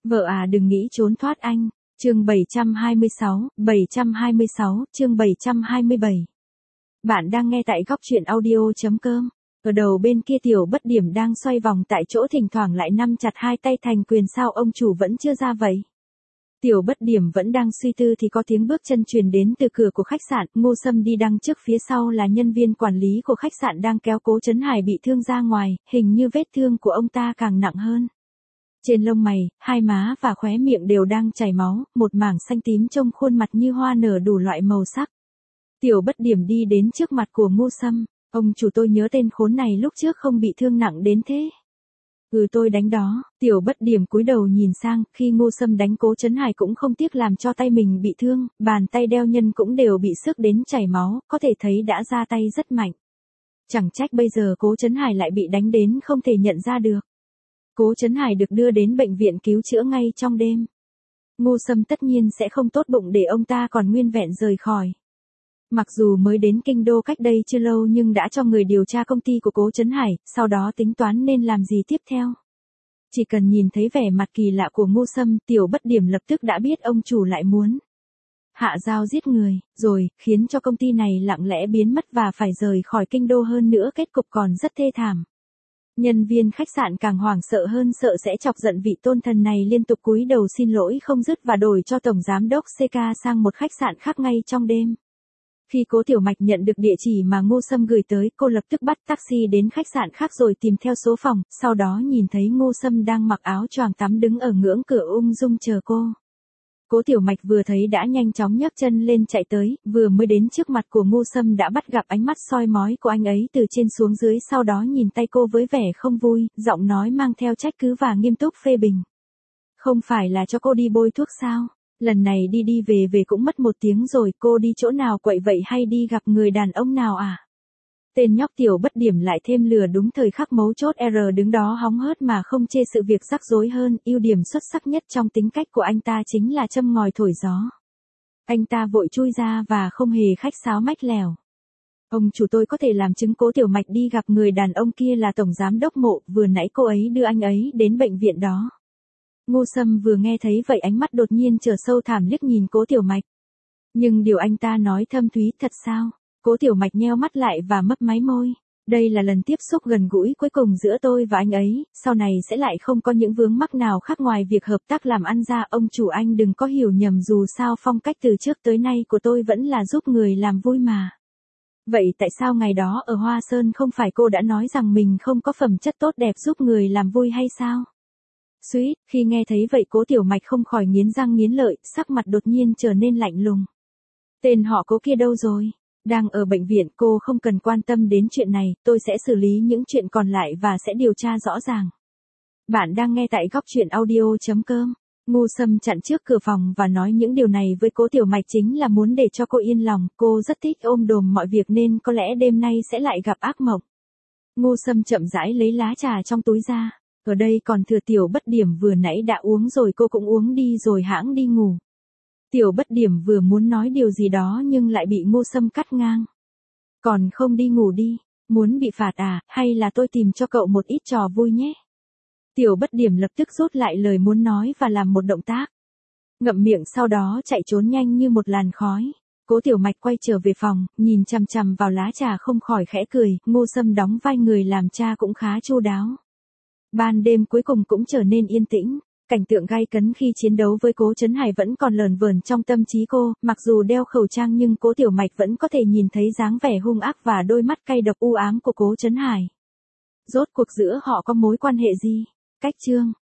Vợ à đừng nghĩ trốn thoát anh. Chương 726, chương 727. Bạn đang nghe tại góc truyện audio.com. Ở đầu bên kia Tiểu Bất Điểm đang xoay vòng tại chỗ, thỉnh thoảng lại nắm chặt hai tay thành quyền. Sao ông chủ vẫn chưa ra vậy? Tiểu Bất Điểm vẫn đang suy tư thì có tiếng bước chân truyền đến từ cửa của khách sạn. Ngô Sâm đi đằng trước, phía sau là nhân viên quản lý của khách sạn đang kéo Cố Trấn Hải bị thương ra ngoài, hình như vết thương của ông ta càng nặng hơn. Trên lông mày, hai má và khóe miệng đều đang chảy máu, một mảng xanh tím trông khuôn mặt như hoa nở đủ loại màu sắc. Tiểu Bất Điểm đi đến trước mặt của Ngô Sâm. Ông chủ, tôi nhớ tên khốn này lúc trước không bị thương nặng đến thế. Tôi đánh đó. Tiểu Bất Điểm cúi đầu nhìn sang, khi Ngô Sâm đánh Cố Trấn Hải cũng không tiếc làm cho tay mình bị thương, bàn tay đeo nhân cũng đều bị xước đến chảy máu, có thể thấy đã ra tay rất mạnh. Chẳng trách bây giờ Cố Trấn Hải lại bị đánh đến không thể nhận ra được. Cố Trấn Hải được đưa đến bệnh viện cứu chữa ngay trong đêm. Ngô Sâm tất nhiên sẽ không tốt bụng để ông ta còn nguyên vẹn rời khỏi. Mặc dù mới đến kinh đô cách đây chưa lâu nhưng đã cho người điều tra công ty của Cố Trấn Hải, sau đó tính toán nên làm gì tiếp theo. Chỉ cần nhìn thấy vẻ mặt kỳ lạ của Ngô Sâm, Tiểu Bất Điểm lập tức đã biết ông chủ lại muốn hạ dao giết người, rồi khiến cho công ty này lặng lẽ biến mất và phải rời khỏi kinh đô, hơn nữa kết cục còn rất thê thảm. Nhân viên khách sạn càng hoảng sợ hơn, sợ sẽ chọc giận vị tôn thần này, liên tục cúi đầu xin lỗi không dứt và đổi cho tổng giám đốc CK sang một khách sạn khác ngay trong đêm. Khi Cố Tiểu Mạch nhận được địa chỉ mà Ngô Sâm gửi tới, cô lập tức bắt taxi đến khách sạn khác rồi tìm theo số phòng, sau đó nhìn thấy Ngô Sâm đang mặc áo choàng tắm đứng ở ngưỡng cửa ung dung chờ cô. Cố Tiểu Mạch vừa thấy đã nhanh chóng nhấc chân lên chạy tới, vừa mới đến trước mặt của Ngô Sâm đã bắt gặp ánh mắt soi mói của anh ấy từ trên xuống dưới, sau đó nhìn tay cô với vẻ không vui, giọng nói mang theo trách cứ và nghiêm túc phê bình. Không phải là cho cô đi bôi thuốc sao? Lần này đi về cũng mất 1 tiếng rồi, cô đi chỗ nào quậy vậy, hay đi gặp người đàn ông nào à? Tên nhóc Tiểu Bất Điểm lại thêm lừa đúng thời khắc mấu chốt. Đứng đó hóng hớt mà không chê sự việc rắc rối hơn, ưu điểm xuất sắc nhất trong tính cách của anh ta chính là châm ngòi thổi gió. Anh ta vội chui ra và không hề khách sáo mách lèo. Ông chủ, tôi có thể làm chứng Cố Tiểu Mạch đi gặp người đàn ông kia là tổng giám đốc Mộ, vừa nãy cô ấy đưa anh ấy đến bệnh viện đó. Ngô Sâm vừa nghe thấy vậy ánh mắt đột nhiên trở sâu thẳm liếc nhìn Cố Tiểu Mạch. Nhưng điều anh ta nói thâm thúy thật sao? Cố Tiểu Mạch nheo mắt lại và mấp máy môi. Đây là lần tiếp xúc gần gũi cuối cùng giữa tôi và anh ấy, sau này sẽ lại không có những vướng mắc nào khác ngoài việc hợp tác làm ăn ra. Ông chủ, anh đừng có hiểu nhầm, dù sao phong cách từ trước tới nay của tôi vẫn là giúp người làm vui mà. Vậy tại sao ngày đó ở Hoa Sơn không phải cô đã nói rằng mình không có phẩm chất tốt đẹp giúp người làm vui hay sao? Suýt, khi nghe thấy vậy Cố Tiểu Mạch không khỏi nghiến răng nghiến lợi, sắc mặt đột nhiên trở nên lạnh lùng. Tên họ Cố kia đâu rồi? Đang ở bệnh viện, cô không cần quan tâm đến chuyện này, tôi sẽ xử lý những chuyện còn lại và sẽ điều tra rõ ràng. Bạn đang nghe tại góc truyện audio.com. Ngô Sâm chặn trước cửa phòng và nói những điều này với Cố Tiểu Mạch chính là muốn để cho cô yên lòng, cô rất thích ôm đồm mọi việc nên có lẽ đêm nay sẽ lại gặp ác mộng. Ngô Sâm chậm rãi lấy lá trà trong túi ra. Ở đây còn thừa Tiểu Bất Điểm vừa nãy đã uống rồi, cô cũng uống đi rồi hãng đi ngủ. Tiểu Bất Điểm vừa muốn nói điều gì đó nhưng lại bị Ngô Sâm cắt ngang. Còn không đi ngủ đi, muốn bị phạt à, hay là tôi tìm cho cậu một ít trò vui nhé. Tiểu Bất Điểm lập tức rút lại lời muốn nói và làm một động tác. Ngậm miệng sau đó chạy trốn nhanh như một làn khói. Cố Tiểu Mạch quay trở về phòng, nhìn chằm chằm vào lá trà không khỏi khẽ cười, Ngô Sâm đóng vai người làm cha cũng khá chu đáo. Ban đêm cuối cùng cũng trở nên yên tĩnh, cảnh tượng gay cấn khi chiến đấu với Cố Trấn Hải vẫn còn lờn vờn trong tâm trí cô, mặc dù đeo khẩu trang nhưng Cố Tiểu Mạch vẫn có thể nhìn thấy dáng vẻ hung ác và đôi mắt cay độc u ám của Cố Trấn Hải. Rốt cuộc giữa họ có mối quan hệ gì? Cách chương